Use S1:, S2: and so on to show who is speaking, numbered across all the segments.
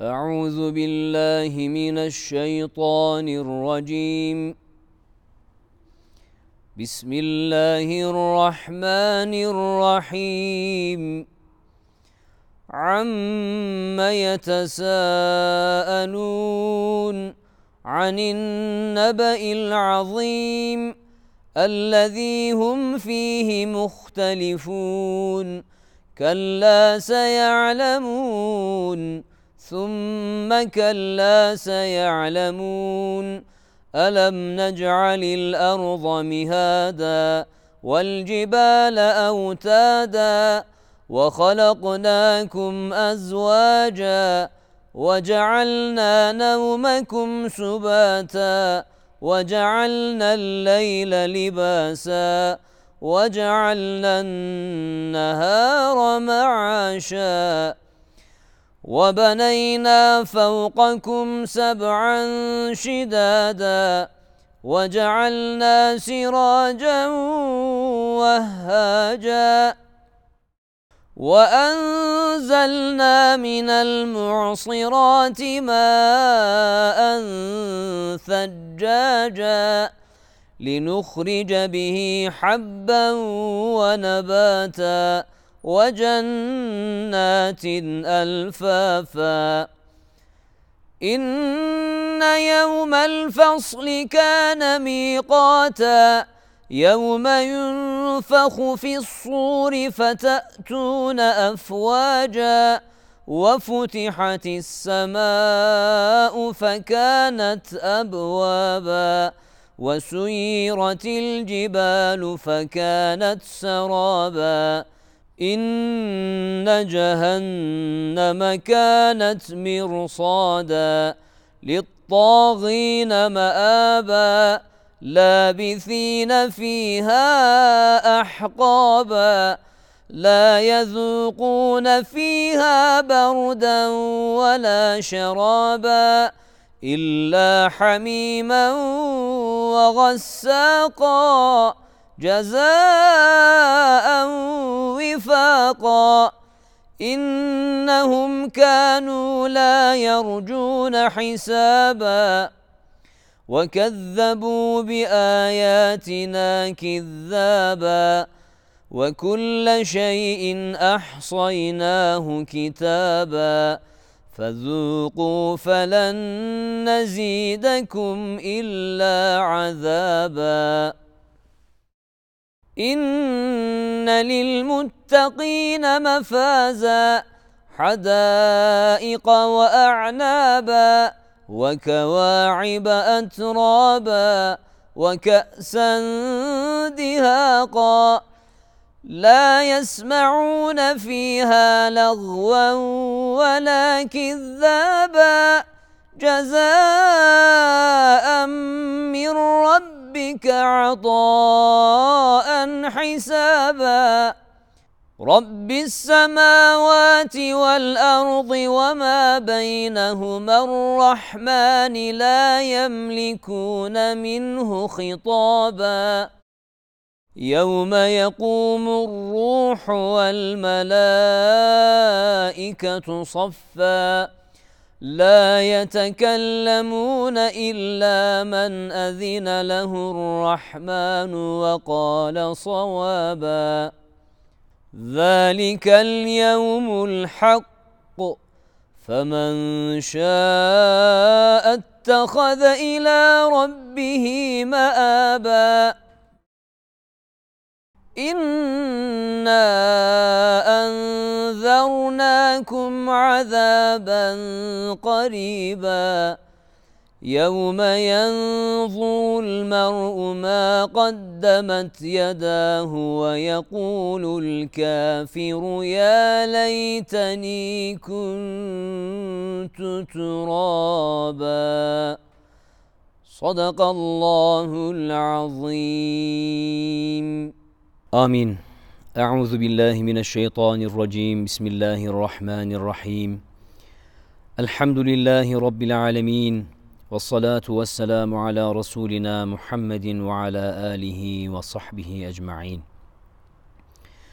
S1: أعوذ بالله من الشيطان الرجيم. بسم الله الرحمن الرحيم. عم يتساءلون عن النبأ العظيم الذي هم فيه مختلفون كلا سيعلمون ثم كلا سيعلمون ألم نجعل الأرض مهادا والجبال أوتادا وخلقناكم أزواجا وجعلنا نومكم سباتا وجعلنا الليل لباسا وجعلنا النهار معاشا وبنينا فوقكم سبعا شدادا وجعلنا سراجا وهاجا وأنزلنا من المعصرات ماء ثجاجا لنخرج به حبا ونباتا وجنات ألفافا إن يوم الفصل كان ميقاتا يوم ينفخ في الصور فتأتون أفواجا وفتحت السماء فكانت أبوابا وسيرت الجبال فكانت سرابا إن جهنم كانت مرصادا للطاغين مآبا لابثين فيها أحقابا لا يذوقون فيها بردا ولا شرابا إلا حميما وغساقا جزاء وفاقا إنهم كانوا لا يرجون حسابا وكذبوا بآياتنا كذابا وكل شيء أحصيناه كتابا فذوقوا فلن نزيدكم إلا عذابا إن للمتقين مفازا حدائق وأعنابا وكواعب أترابا وكأسا دهاقا لا يسمعون فيها لغوا ولا كذابا جزاء من ربك عطاء حسابا رب السماوات والأرض وما بينهما الرحمن لا يملكون منه خطابا يوم يقوم الروح والملائكة صفا لا يتكلمون إلا من أذن له الرحمن وقال صوابا ذلك اليوم الحق فمن شاء اتخذ إلى ربه مآبا إنا أنذرناكم عذابا قريبا يوم ينظر المرء ما قدمت يداه ويقول الكافر يا ليتني كنت ترابا صدق الله العظيم. آمين. أعوذ بالله من الشيطان الرجيم. بسم الله الرحمن الرحيم. الحمد لله رب العالمين والصلاة والسلام على رسولنا محمد وعلى آله وصحبه أجمعين.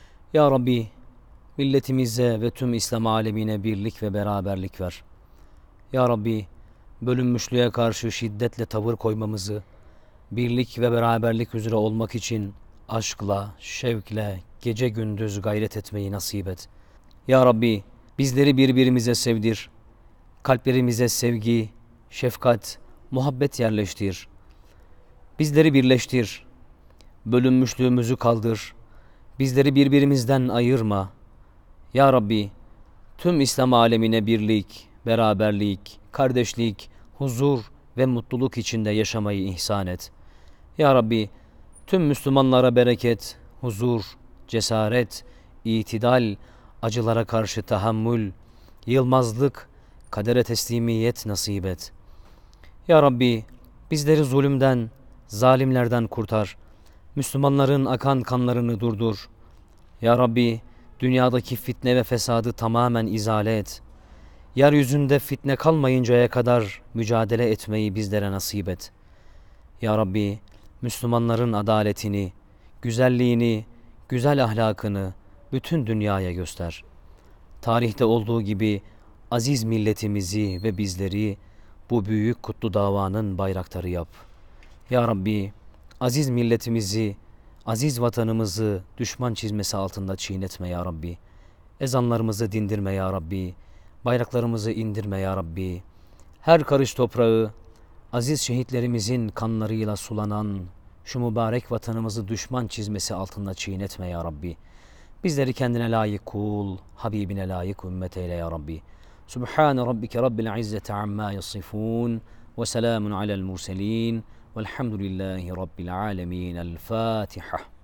S1: Ya Rabbi, milletimize ve tüm İslam alemine birlik ve beraberlik ver. Ya Rabbi, bölünmüşlüğe karşı şiddetle tavır koymamızı, birlik ve beraberlik üzere olmak için aşkla, şevkle, gece gündüz gayret etmeyi nasip et. Ya Rabbi, bizleri birbirimize sevdir. Kalplerimize sevgi, şefkat, muhabbet yerleştir. Bizleri birleştir. Bölünmüşlüğümüzü kaldır. Bizleri birbirimizden ayırma. Ya Rabbi, tüm İslam alemine birlik, beraberlik, kardeşlik, huzur ve mutluluk içinde yaşamayı ihsan et. Ya Rabbi, tüm Müslümanlara bereket, huzur, cesaret, itidal, acılara karşı tahammül, yılmazlık, kadere teslimiyet nasip et. Ya Rabbi, bizleri zulümden, zalimlerden kurtar. Müslümanların akan kanlarını durdur. Ya Rabbi, dünyadaki fitne ve fesadı tamamen izale et. Yeryüzünde fitne kalmayıncaya kadar mücadele etmeyi bizlere nasip et. Ya Rabbi, Müslümanların adaletini, güzelliğini, güzel ahlakını bütün dünyaya göster. Tarihte olduğu gibi aziz milletimizi ve bizleri bu büyük kutlu davanın bayraktarı yap. Ya Rabbi, aziz milletimizi, aziz vatanımızı düşman çizmesi altında çiğnetme ya Rabbi. Ezanlarımızı dindirme ya Rabbi. Bayraklarımızı indirme ya Rabbi. Her karış toprağı, aziz şehitlerimizin kanlarıyla sulanan şu mübarek vatanımızı düşman çizmesi altında çiğnetme ya Rabbi. Bizleri kendine layık kul, Habibine layık ümmet eyle ya Rabbi. Subhane rabbike rabbil izzeti amma yasifun ve selamun alel murselin velhamdülillahi rabbil alemin. El Fatiha.